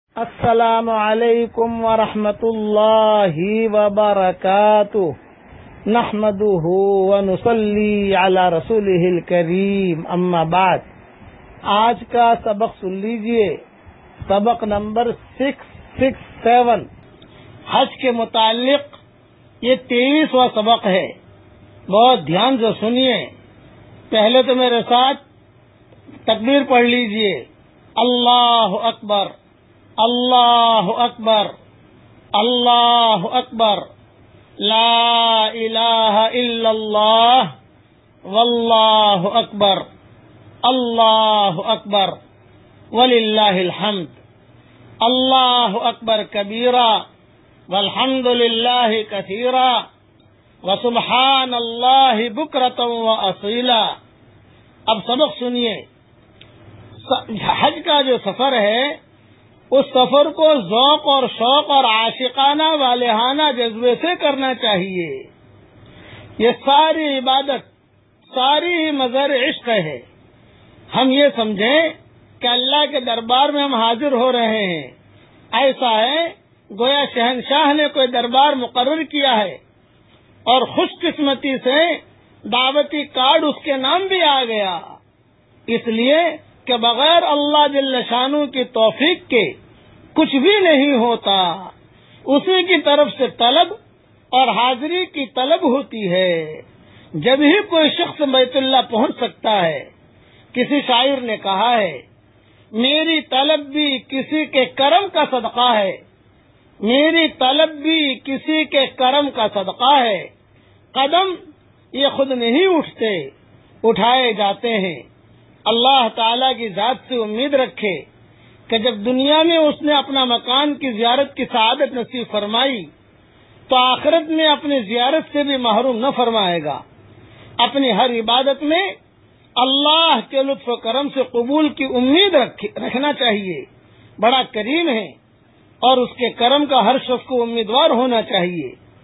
السلام علیکم ورحمۃ اللہ وبرکاتہ، نحمدہ ونصلی علی رسولہ الکریم، اما بعد۔ آج کا سبق سن لیجئے، سبق نمبر 667 حج کے متعلق، یہ 23واں سبق ہے۔ بہت دھیان سے سنیے۔ پہلے تو میرے ساتھ تکبیر پڑھ لیجئے، اللہ اکبر، اللہ اکبر، اللہ اکبر، لا الہ الا اللہ، واللہ اکبر، اللہ اکبر، وللہ الحمد، اللہ اکبر کبیرا، والحمد للہ کثیرا، وسبحان اللہ بکرۃ واصیلا۔ اب سبق سنیے۔ حج کا جو سفر ہے، اس سفر کو ذوق اور شوق اور عاشقانہ والہانہ جذبے سے کرنا چاہیے۔ یہ ساری عبادت، ساری ہی مظہر عشق ہے۔ ہم یہ سمجھیں کہ اللہ کے دربار میں ہم حاضر ہو رہے ہیں، ایسا ہے گویا شہنشاہ نے کوئی دربار مقرر کیا ہے اور خوش قسمتی سے دعوتی کارڈ اس کے نام بھی آ گیا، اس لیے کہ بغیر اللہ جل شانہ کی توفیق کے کچھ بھی نہیں ہوتا۔ اسی کی طرف سے طلب اور حاضری کی طلب ہوتی ہے، جب ہی کوئی شخص بیت اللہ پہنچ سکتا ہے۔ کسی شاعر نے کہا ہے، میری طلب بھی کسی کے کرم کا صدقہ ہے، میری طلب بھی کسی کے کرم کا صدقہ ہے، قدم یہ خود نہیں اٹھتے، اٹھائے جاتے ہیں۔ اللہ تعالی کی ذات سے امید رکھے کہ جب دنیا میں اس نے اپنا مکان کی زیارت کی سعادت نصیب فرمائی تو آخرت میں اپنی زیارت سے بھی محروم نہ فرمائے گا۔ اپنی ہر عبادت میں اللہ کے لطف و کرم سے قبول کی امید رکھنا چاہیے۔ بڑا کریم ہے اور اس کے کرم کا ہر شخص کو امیدوار ہونا چاہیے۔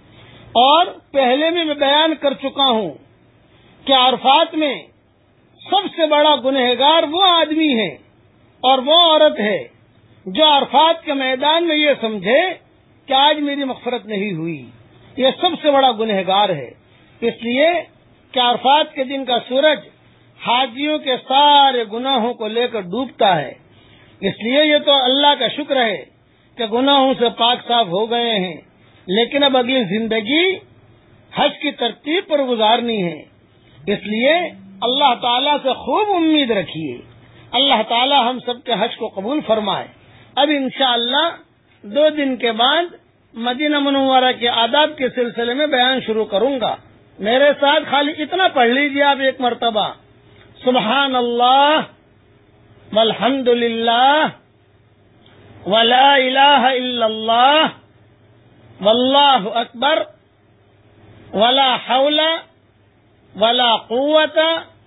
اور پہلے بھی میں بیان کر چکا ہوں کہ عرفات میں سب سے بڑا گنہگار وہ آدمی ہے اور وہ عورت ہے جو عرفات کے میدان میں یہ سمجھے کہ آج میری مغفرت نہیں ہوئی۔ یہ سب سے بڑا گنہگار ہے، اس لیے کہ عرفات کے دن کا سورج حاجیوں کے سارے گناہوں کو لے کر ڈوبتا ہے۔ اس لیے یہ تو اللہ کا شکر ہے کہ گناہوں سے پاک صاف ہو گئے ہیں، لیکن اب اگلی زندگی حج کی ترتیب پر گزارنی ہے۔ اس لیے اللہ تعالیٰ سے خوب امید رکھیے، اللہ تعالیٰ ہم سب کے حج کو قبول فرمائے۔ اب انشاءاللہ 2 دن کے بعد مدینہ منورہ کے آداب کے سلسلے میں بیان شروع کروں گا۔ میرے ساتھ خالی اتنا پڑھ لیجیے آپ ایک مرتبہ، سبحان اللہ والحمد للہ ولا الہ الا اللہ واللہ اکبر ولا حول ولا قوت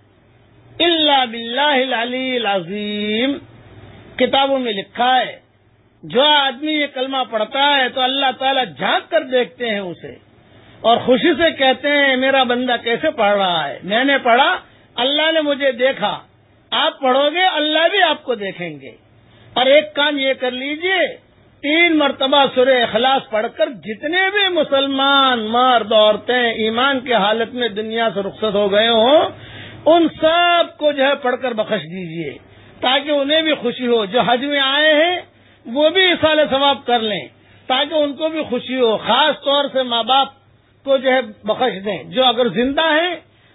الا باللہ العلی العظیم۔ کتابوں میں لکھا ہے، جو آدمی یہ کلمہ پڑھتا ہے تو اللہ تعالیٰ جھانک کر دیکھتے ہیں اسے اور خوشی سے کہتے ہیں میرا بندہ کیسے پڑھ رہا ہے۔ میں نے پڑھا، اللہ نے مجھے دیکھا۔ آپ پڑھو گے، اللہ بھی آپ کو دیکھیں گے۔ اور ایک کام یہ کر لیجئے، 3 مرتبہ سورہ اخلاص پڑھ کر جتنے بھی مسلمان مرد عورتیں ایمان کے حالت میں دنیا سے رخصت ہو گئے ہوں، ان سب کو جو ہے پڑھ کر بخش دیجئے، تاکہ انہیں بھی خوشی ہو۔ جو حج میں آئے ہیں وہ بھی اصال ثواب کر لیں، تاکہ ان کو بھی خوشی ہو۔ خاص طور سے ماں باپ کو جو ہے بخش دیں، جو اگر زندہ ہیں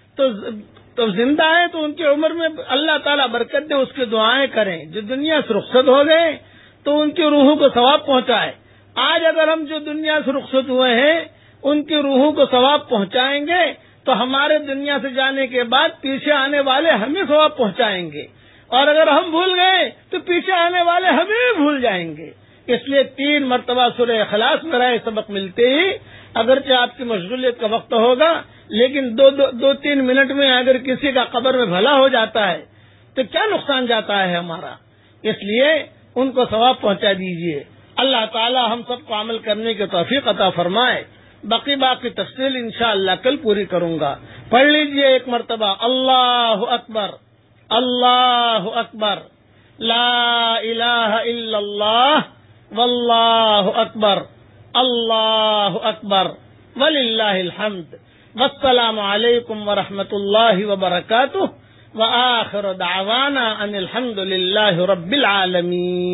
تو زندہ ہے تو ان کی عمر میں اللہ تعالیٰ برکت دے، اس کی دعائیں کریں۔ جو دنیا سے رخصت ہو گئے تو ان کی روحوں کو ثواب پہنچائے۔ آج اگر ہم جو دنیا سے رخصت ہوئے ہیں ان کی روحوں کو ثواب پہنچائیں گے تو ہمارے دنیا سے جانے کے بعد پیچھے آنے والے ہمیں ثواب پہنچائیں گے، اور اگر ہم بھول گئے تو پیچھے آنے والے ہمیں بھی بھول جائیں گے۔ اس لیے 3 مرتبہ سورہ اخلاص میں رہے سبق ملتے ہی، اگرچہ آپ کی مشغولیت کا وقت ہوگا، لیکن 2-3 منٹ میں اگر کسی کا قبر میں بھلا ہو جاتا ہے تو کیا نقصان جاتا ہے ہمارا۔ اس لیے ان کو ثواب پہنچا دیجئے۔ اللہ تعالی ہم سب کو عمل کرنے کی توفیق عطا فرمائے۔ باقی تفصیل انشاءاللہ کل پوری کروں گا۔ پڑھ لیجئے ایک مرتبہ، اللہ اکبر، اللہ اکبر، لا الہ الا اللہ، واللہ اکبر اللہ اکبر وللہ الحمد والسلام علیکم ورحمۃ اللہ وبرکاتہ وآخر دعوانا ان الحمد للہ رب العالمین.